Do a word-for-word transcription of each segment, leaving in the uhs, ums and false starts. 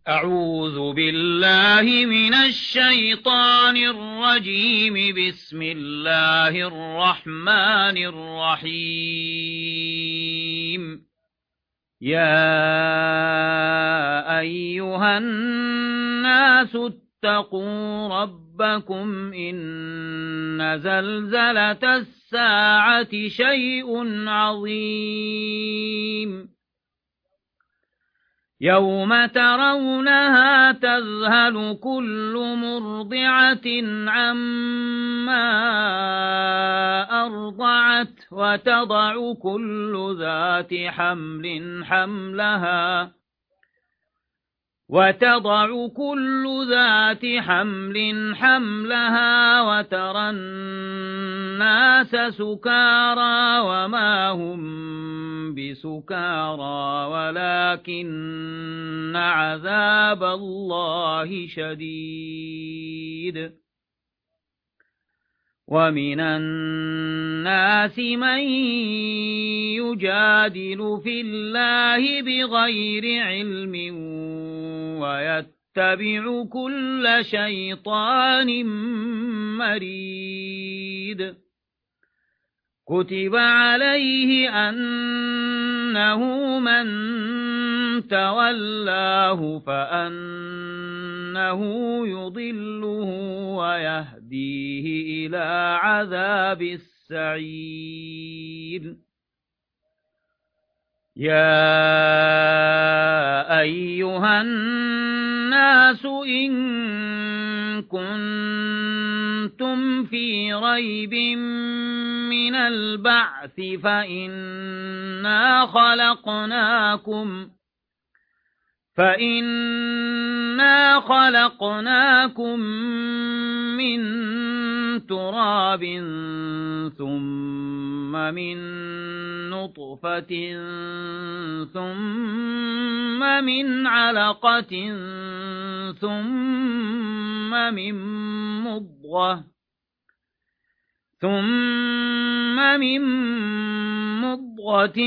أعوذ بالله من الشيطان الرجيم. بسم الله الرحمن الرحيم. يا أيها الناس اتقوا ربكم إن زلزلة الساعة شيء عظيم يوم ترونها تذهل كل مرضعة عما أرضعت وتضع كل ذات حمل حملها وتضع كل ذات حمل حملها وترى الناس سكارى وما هم بسكارى ولكن عذاب الله شديد. ومن الناس من يجادل في الله بغير علم ويتبع كل شيطان مريد. كتب عليه أنه من تولاه فأنه يضله ويهديه إلى عذاب السعير. يا أيها الناس إن كنتم في ريب من البعث فإنا خلقناكم فإنا خلقناكم من تراب ثم من نطفة ثم من علقة ثم من مضغة ثم من مضغة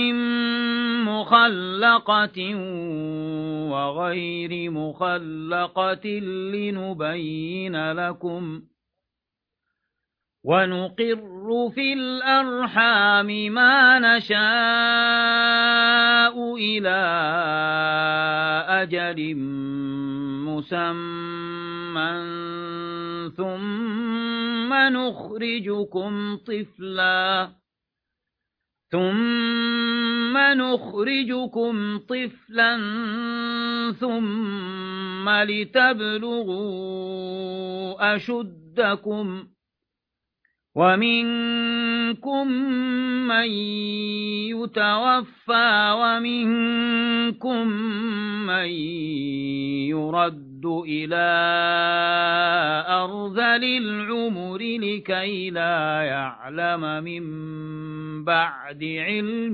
مخلقة وغير مخلقة لنبين لكم ونقر في الأرحام ما نشاء إلى أجل مسمى ثم نخرجكم طفلا ثم نخرجكم طفلا ثم لتبلغوا أشدكم ومنكم من يتوفى ومنكم من يرد إلى أرذل العمر لكي لا يعلم من بعد علم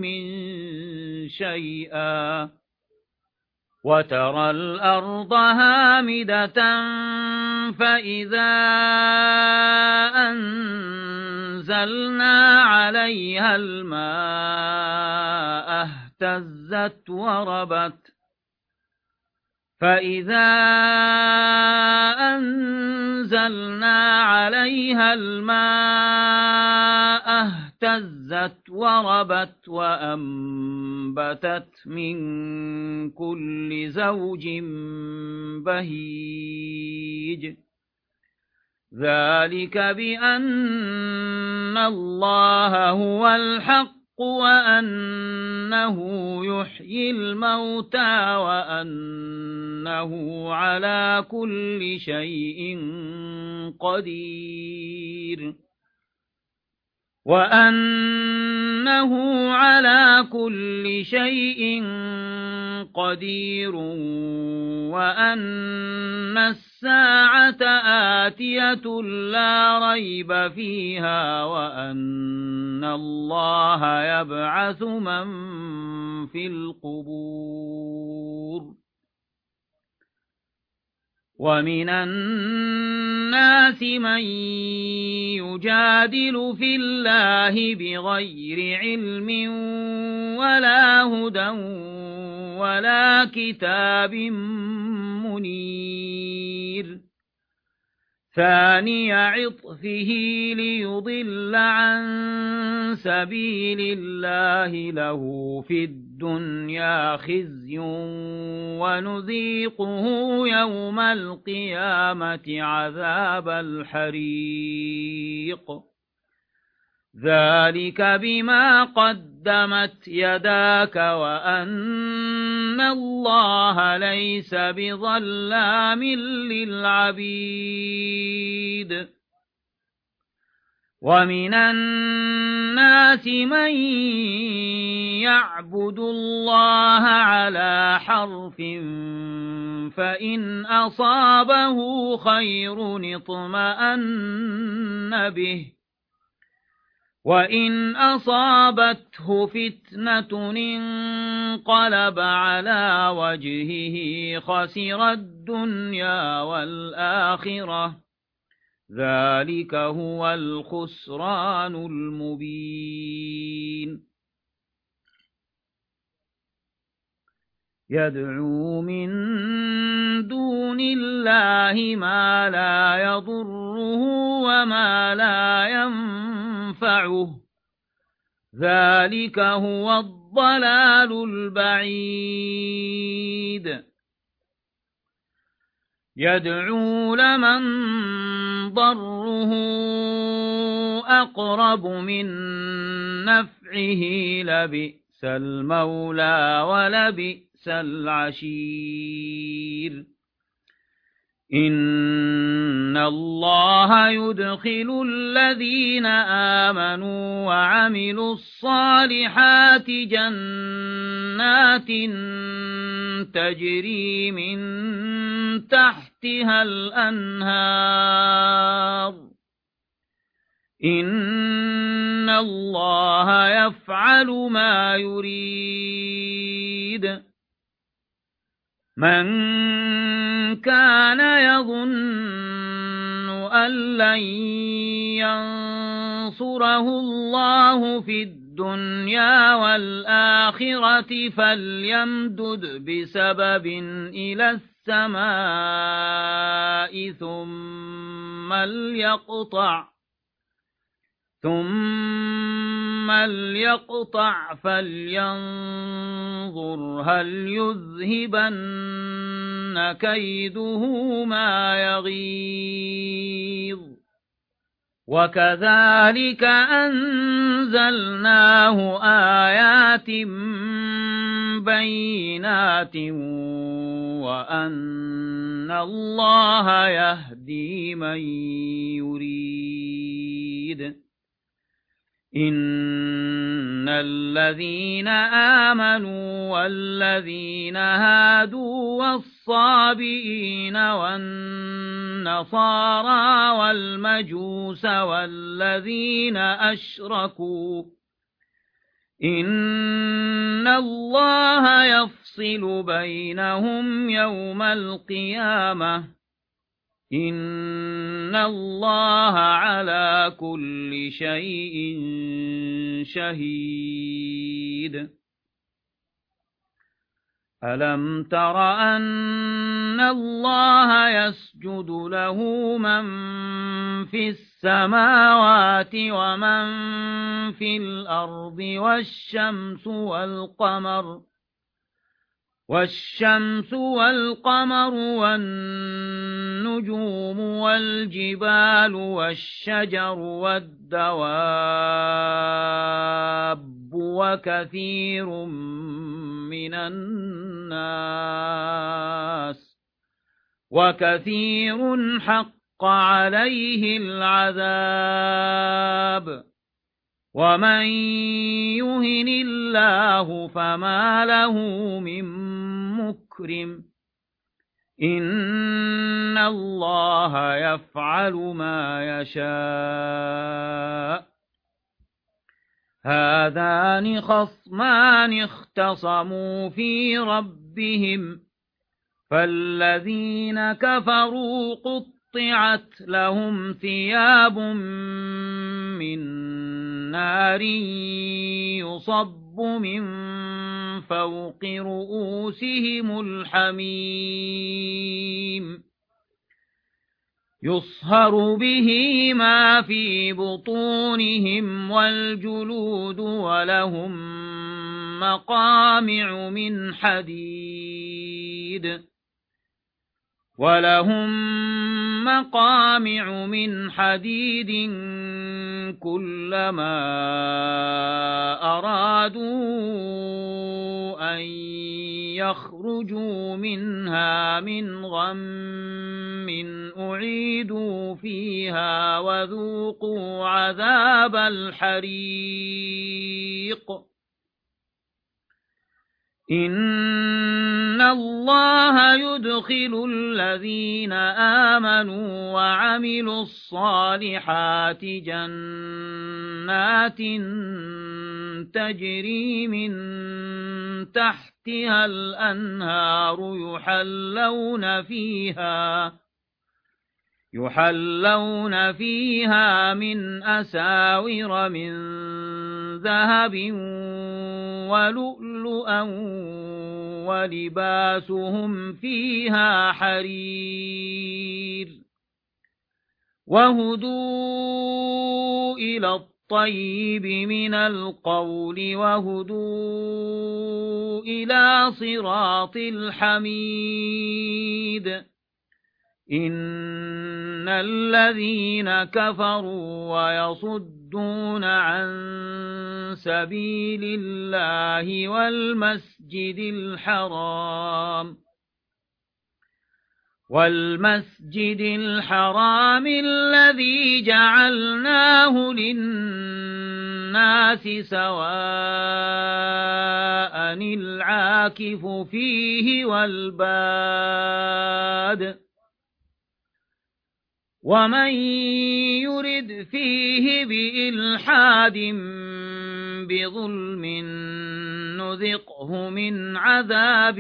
شيئا. وترى الأرض هامدة فإذا أنزلنا عليها الماء اهتزت وربت فإذا أنزلنا عليها الماء اهتزت وربت وأنبتت من كل زوج بهيج. ذلك بأن الله هو الحق وأنه يحيي الموتى وأنه على كل شيء قدير وأنه على كل شيء قدير وأن الساعة آتية لا ريب فيها وأن الله يبعث من في القبور. ومن الناس من يجادل في الله بغير علم ولا هدى ولا كتاب منير ثاني عطفه ليضل عن سبيل الله له في الدنيا خزي ونذيقه يوم القيامة عذاب الحريق ذلك بما قدمت يداك وأن الله ليس بظلام للعبيد ومن الناس من يعبد الله على حرف فإن أصابه خير اطمأن به وإن أصابته فتنة انقلب على وجهه خسر الدنيا والآخرة ذلك هو الخسران المبين يدعو من دون الله ما لا يضره وما لا ينفعه ذلك هو الضلال البعيد يدعو لمن ضره أقرب من نفعه لبئس المولى ولبئس العشير إن الله يدخل الذين آمنوا وعملوا الصالحات جنات تجري من تحتها الأنهار إن الله يفعل ما يريد من كان يظن أن لن ينصره الله في الدنيا والآخرة فليمدد بسبب إلى السماء ثم ليقطع ثم ليقطع فلينظر هل يذهبن كيده ما يغيظ وكذلك أنزلناه آيات بينات وأن الله يهدي من يريد إن الذين آمنوا والذين هادوا والصابئين والنصارى والمجوس والذين أشركوا إن الله يفصل بينهم يوم القيامة إن الله على كل شيء شهيد ألم تر أن الله يسجد له من في السماوات ومن في الأرض والشمس والقمر والشمس والقمر والنجوم والجبال والشجر والدواب وكثير من الناس وكثير حق عليه العذاب ومن يهن الله فما له من مكرم إن الله يفعل ما يشاء هذان خصمان اختصموا في ربهم فالذين كفروا قطعت لهم ثياب من نار يصب من فوق رؤوسهم الحميم يصهر به ما في بطونهم والجلود ولهم مقامع من حديد ولهم مقامع من حديد كلما أرادوا أن يخرجوا منها من غم أعيدوا فيها وذوقوا عذاب الحريق إن الله يدخل الذين آمنوا وعملوا الصالحات جنات تجري من تحتها الأنهار يحلون فيها يحلون فيها من أساور من ذهب ولؤلؤا ولباسهم فيها حرير وهدوا إلى الطيب من القول وهدوا إلى صراط الحميد إن الذين كفروا ويصدون عن سبيل الله والمسجد الحرام والمسجد الحرام الذي جعلناه للناس سواء العاكف فيه والباد ومن يرد فيه بإلحاد بظلم نذقه من عذاب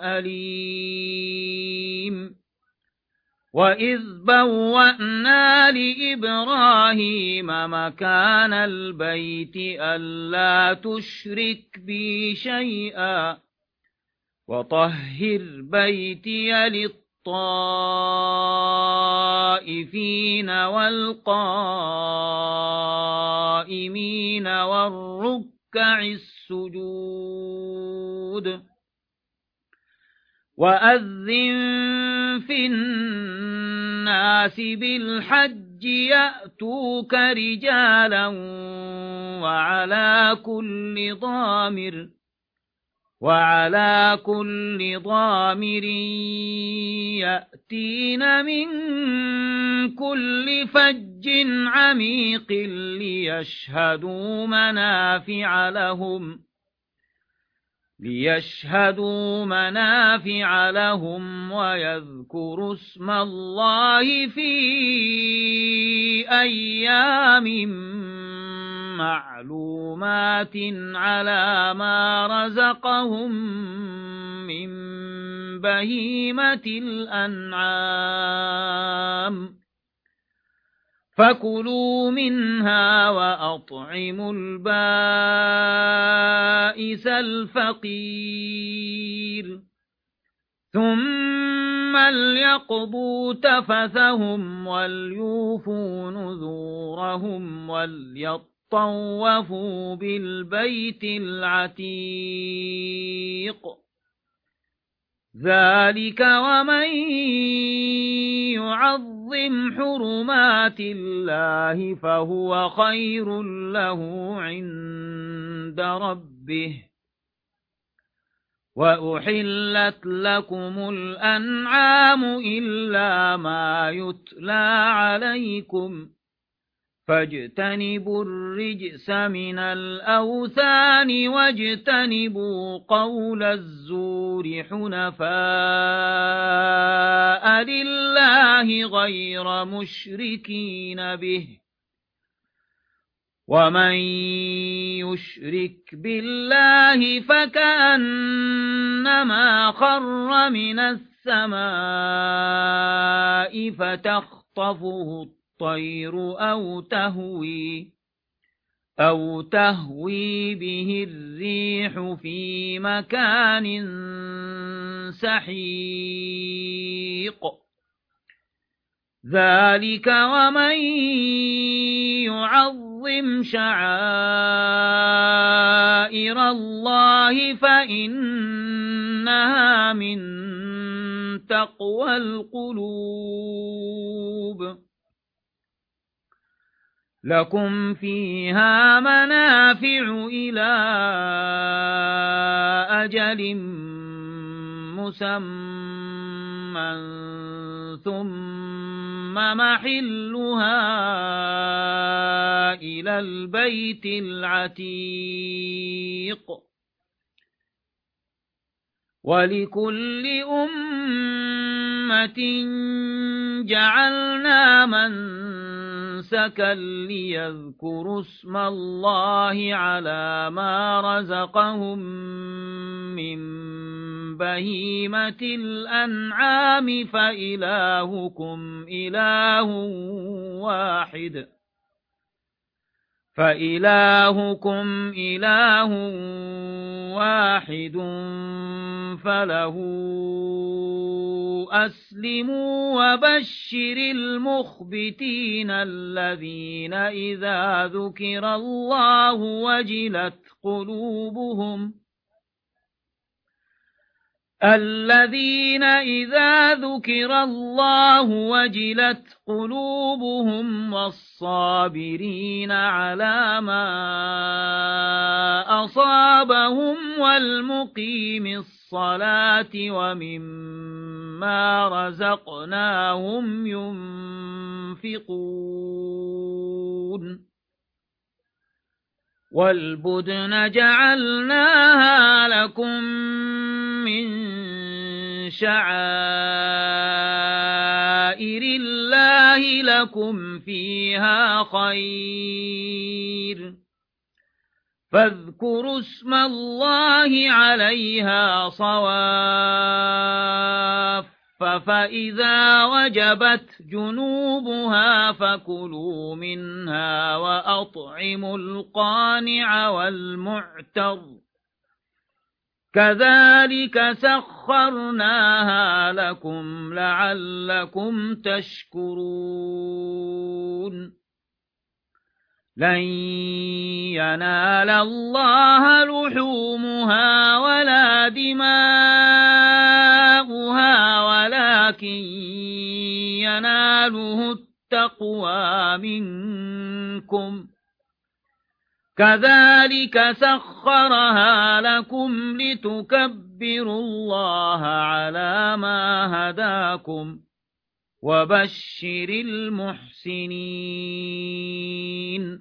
أليم وإذ بوأنا لإبراهيم مكان البيت ألا تشرك بي شيئا وطهر بيتي للطائفين والقائمين والركع السجود وأذن في الناس بالحج يأتوك رجالا وعلى كل ضامر وعلى كل ضامر يأتين من كل فج عميق ليشهدوا منافع لهم ليشهدوا منافع لهم ويذكروا اسم الله في أيام معلومات على ما رزقهم من بهيمة الأنعام فكلوا منها وأطعموا البائس الفقير ثم ليقضوا تفثهم وليوفوا نذورهم وليطوفوا بالبيت العتيق ذلك ومن يعظم حرمات الله فهو خير له عند ربه وأحلت لكم الأنعام إلا ما يتلى عليكم فاجتنبوا الرجس من الأوثان واجتنبوا قول الزور حنفاء لله غير مشركين به ومن يشرك بالله فكأنما خر من السماء فتخطفه الطير أو تهوي أو تهوي به الريح في مكان سحيق ذلك ومن يعظم شعائر الله فإنها من تقوى القلوب لكم فيها منافع إلى أجل مسمى ثم محلها إلى البيت العتيق ولكل أمة جعلنا منسكا ليذكروا اسم الله على ما رزقهم من بهيمة الأنعام فإلهكم إله واحد فإلهكم إله واحد فله أسلموا وبشر المخبتين الذين إذا ذكر الله وجلت قلوبهم الذين إذا ذكر الله وجلت قلوبهم والصابرين على ما أصابهم والمقيم الصلاة ومما رزقناهم ينفقون والبدن جعلناها لكم من شعائر الله لكم فيها خير فاذكروا اسم الله عليها صواف فإذا وجبت جنوبها فكلوا منها وأطعموا القانع والمعتر كذلك سخرناها لكم لعلكم تشكرون لن ينال الله لحومها ولا دماؤها ولكن يناله التقوى منكم كذلك سخرها لكم لتكبروا الله على ما هداكم وبشر المحسنين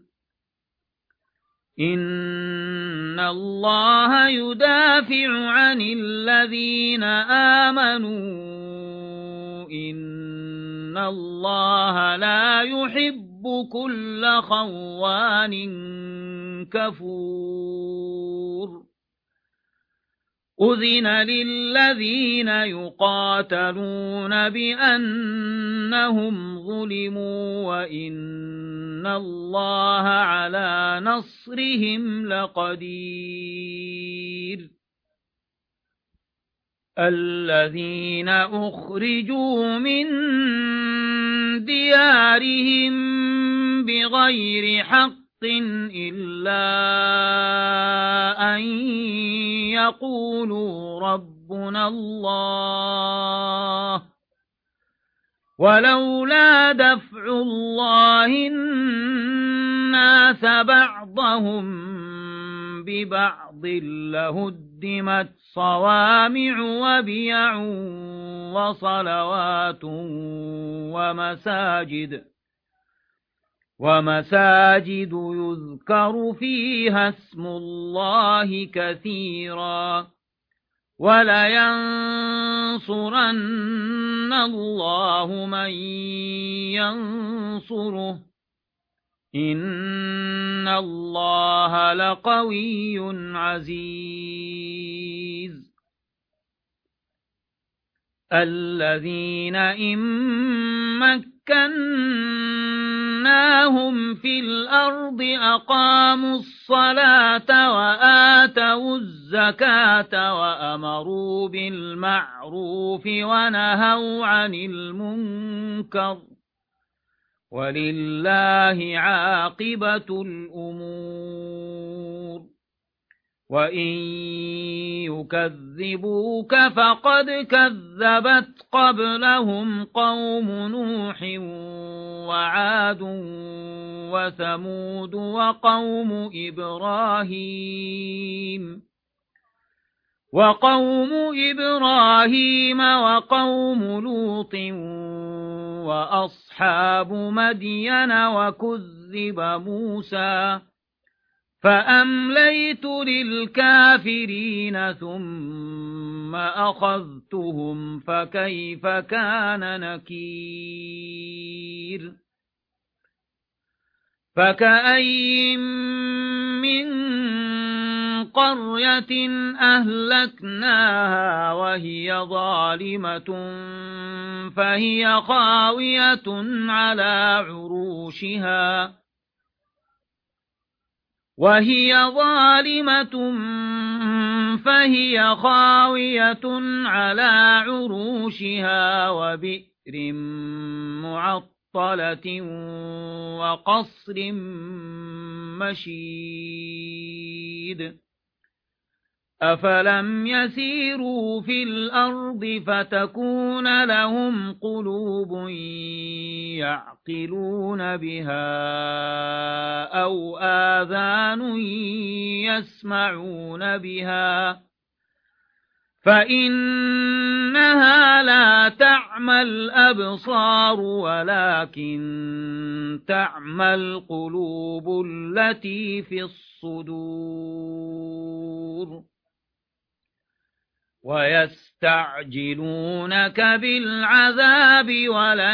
إن الله يدافع عن الذين آمنوا إن الله لا يحب كل خوان كفور أذن للذين يقاتلون بأنهم ظلموا وإن الله على نصرهم لقدير الذين أخرجوا من ديارهم بغير حق إلا أن يقولوا ربنا الله ولولا دفع الله الناس بعضهم ببعض لهدمت صوامع وبيع وصلوات ومساجد ومساجد يذكر فيها اسم الله كثيرا ولينصرن الله من ينصره إن الله لقوي عزيز الذين إن مكنا مكناهم في الأرض أقاموا الصلاة وآتوا الزكاة وأمروا بالمعروف ونهوا عن المنكر ولله عاقبة الأمور وإن يكذبوك فقد كذبت قبلهم قوم نوح وعاد وثمود وقوم إبراهيم وقوم إبراهيم وقوم لوط وأصحاب مدين وكذب موسى فأمليت للكافرين ثم أخذتهم فكيف كان نكير فكأي من قرية أهلكناها وهي ظالمة فهي خاوية على عروشها وهي ظالمة فهي خاوية على عروشها وبئر معطلة وقصر مشيد أفلم يسيروا في الأرض فتكون لهم قلوب يعقلون بها أو آذان يسمعون بها فإنها لا تعمى الأبصار ولكن تعمى القلوب التي في الصدور ويستعجلونك بالعذاب ولن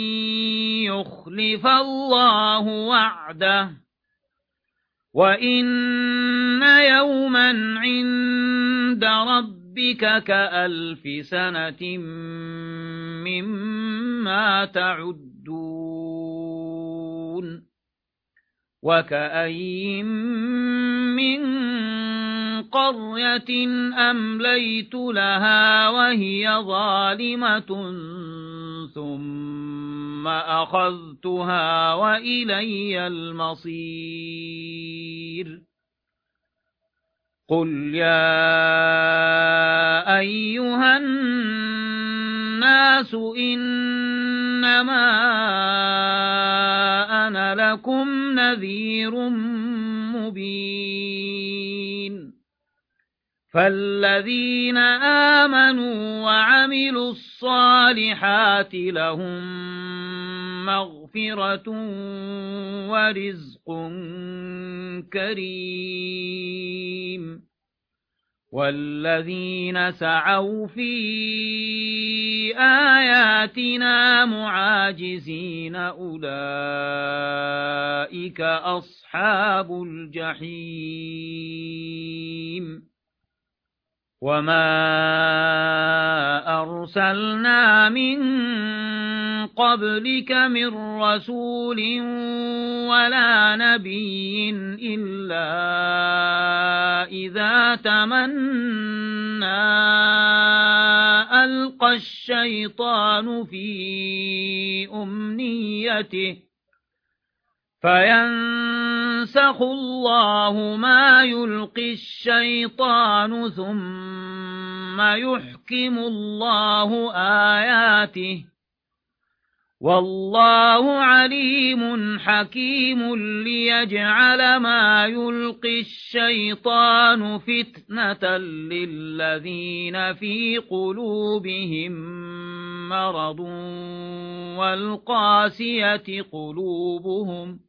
يخلف الله وعده وإن يوما عند ربك كألف سنة مما تعدون وكأي من قرية أمليت لها وهي ظالمة ثم أخذتها وإلي المصير قل يا أيها الناس إنما أنا لكم نذير مبين فالذين آمنوا وعملوا الصالحات لهم مغفرة ورزق كريم والذين سعوا في آياتنا معاجزين أولئك أصحاب الجحيم وما أرسلنا من قبلك من رسول ولا نبي إلا إذا تمنى ألقى الشيطان في أمنيته فينسخ الله ما يلقي الشيطان ثم يحكم الله آياته والله عليم حكيم ليجعل ما يلقي الشيطان فتنة للذين في قلوبهم مرض والقاسية قلوبهم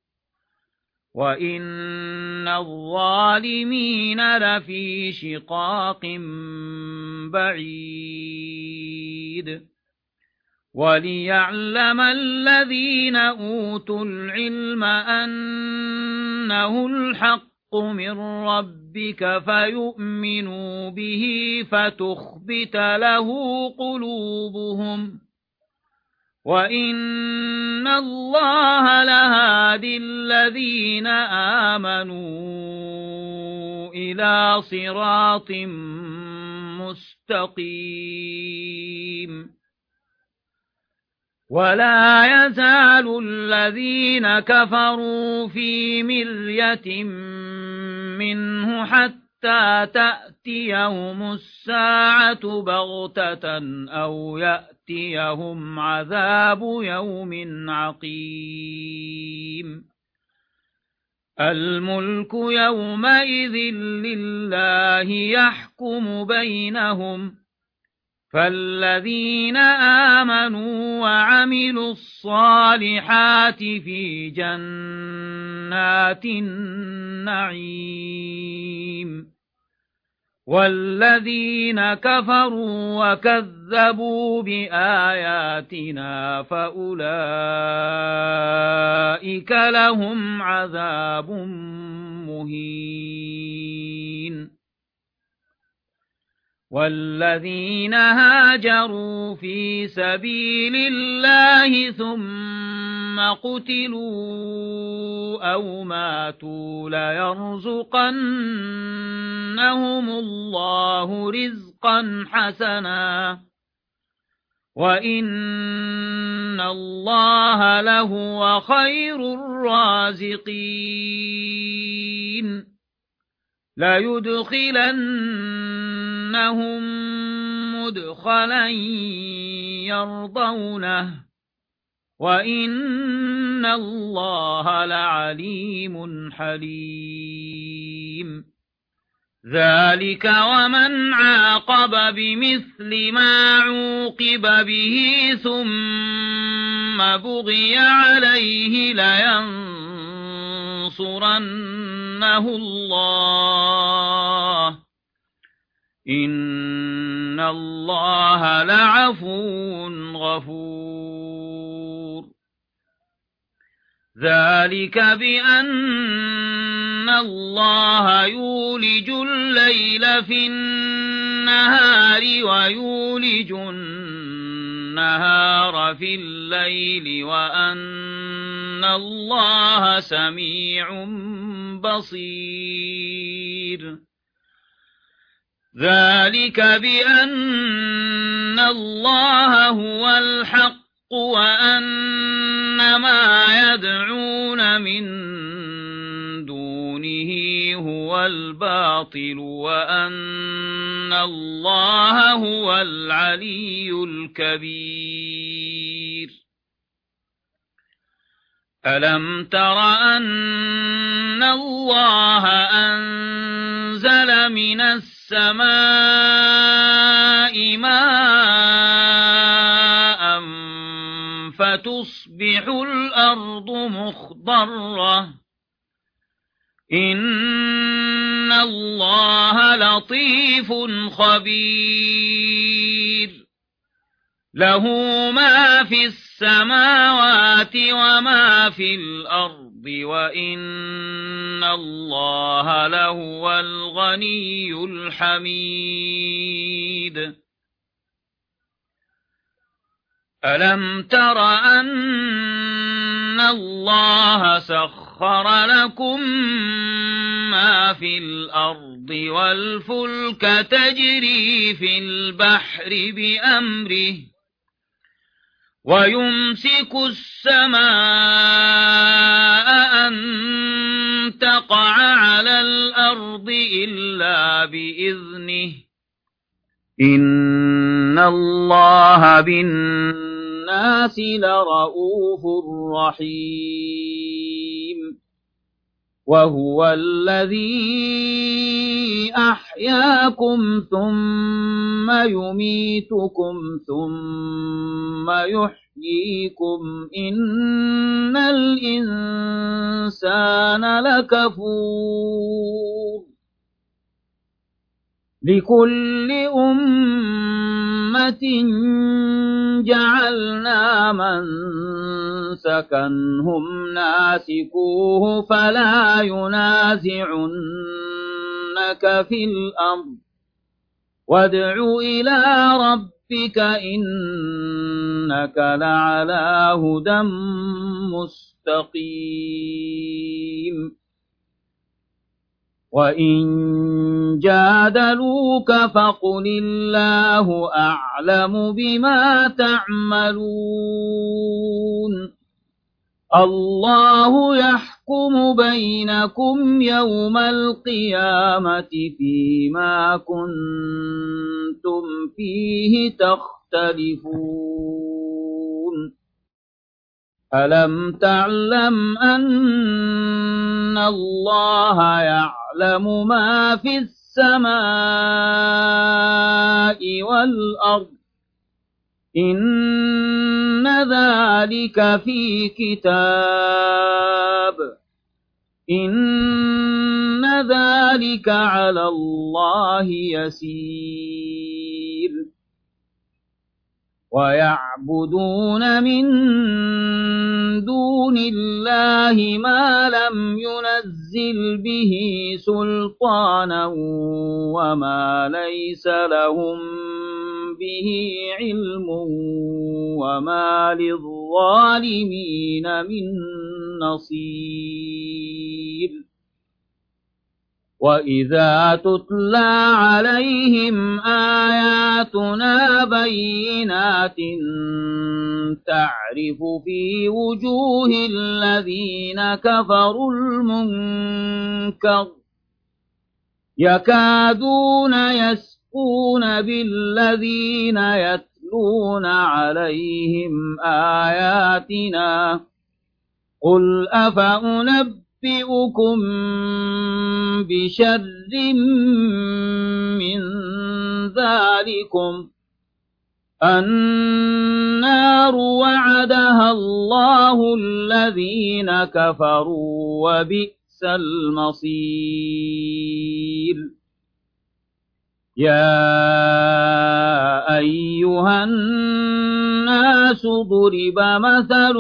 وإن الظالمين لفي شقاق بعيد وليعلم الذين أوتوا العلم أنه الحق من ربك فيؤمنوا به فتخبت له قلوبهم وإن الله لهادي الذين آمنوا إلى صراط مستقيم ولا يزال الذين كفروا في مرية منه حتى تأتيهم الساعة بغتة أو يأتيهم عذاب يوم عقيم الملك يومئذ لله يحكم بينهم فالذين آمنوا وعملوا الصالحات في جنات النعيم والذين كفروا وكذبوا بآياتنا فأولئك لهم عذاب مهين والذين هاجروا في سبيل الله ثم قتلوا أو ماتوا ليرزقنهم الله رزقا حسنا وإن الله لهو خير الرازقين ليدخلنهم مدخلا يرضونه وإن الله لعليم حليم ذلك ومن عاقب بمثل ما عوقب به ثم بغي عليه لينصرنه الله إن الله لعفو غفور ذلك بأن الله يولج الليل في النهار ويولج النهار في الليل وأن الله سميع بصير ذلك بأن الله هو الحق وأن ما يدعون من دونه هو الباطل وأن الله هو العلي الكبير ألم تر أن الله أنزل من السماء ماء فتصبح الأرض مخضرة إن الله لطيف خبير له ما في السماوات وما في الأرض وإن الله لهو الغني الحميد ألم تر أن الله سخر لكم ما في الأرض والفلك تجري في البحر بأمره ويمسك السماء أن تقع على الأرض إلا بإذنه إن الله بالناس لرؤوف رحيم وهو الذي أحياكم ثم يميتكم ثم يحييكم إن الإنسان لكفور لكل أمة جعلنا منسكا هم ناسكوه فلا ينازعنك في الأمر وادع إلى ربك ربك إنك لعلى هدى مستقيم وإن جادلوك فقل الله أعلم بما تعملون الله يحكم بينكم يوم القيامة فيما كنتم فيه تختلفون ألم تعلم أن الله يعلم ما في السماء والأرض إن ذلك في كتاب إن ذلك على الله يسير ويعبدون من دون الله ما لم ينزل به سلطانا وما ليس لهم به علم وما للظالمين من نصير وإذا تتلى عليهم آياتنا بينات تعرف في وجوه الذين كفروا المنكر يكادون يسقون بالذين يتلون عليهم آياتنا قل أفأنبئ أنبئكم بشر من ذلكم النار وعدها الله الذين كفروا وبئس المصير يا أيها الناس ضرب مثل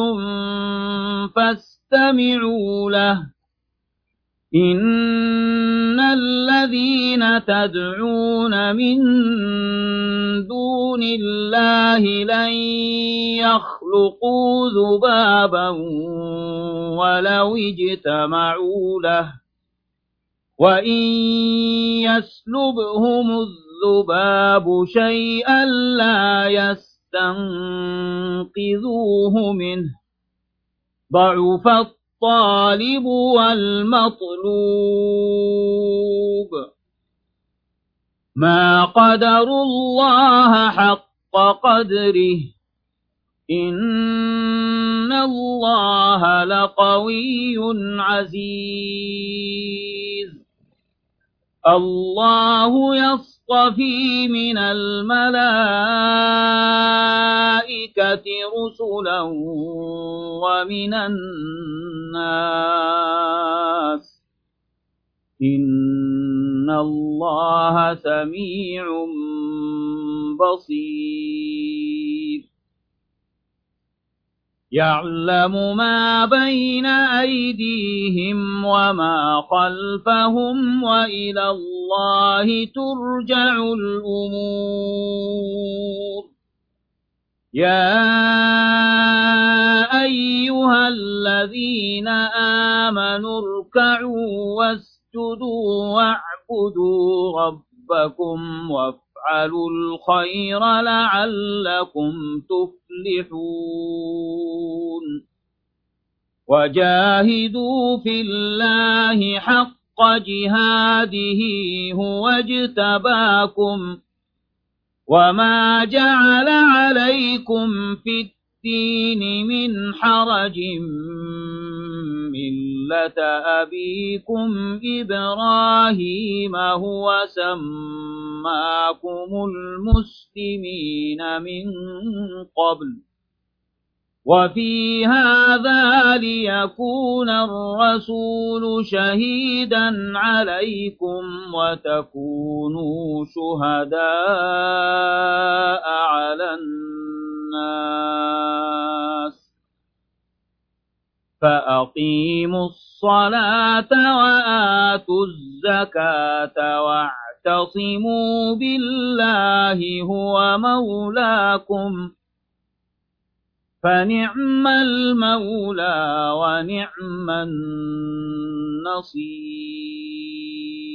فاستمعوا له إن الذين تدعون من دون الله لن يخلقوا ذبابا ولو اجتمعوا له وإن يسلبهم الذباب شيئا لا يستنقذوه منه ضعف الطالب والمطلوب ما قدروا الله حق قدره إن الله لقوي عزيز الله يصطفي من الملائكة رسلا ومن الناس إن الله سميع بصير يعلم ما بين أيديهم وما خلفهم وإلى الله ترجع الأمور يا أيها الذين آمنوا اركعوا واسجدوا واعبدوا ربكم وافعلوا الخير لعلكم تفلحون وجاهدوا في الله حق جهاده هو اجتباكم وما جعل عليكم في الدين من حرج ملة أبيكم إبراهيم هو سماكم المسلمين من قبل وفي هذا ليكون الرسول شهيدا عليكم وتكونوا شهداء على الناس فأقيموا الصلاة وآتوا الزكاة واعتصموا بالله هو مولاكم فنعم المولى ونعم النصير.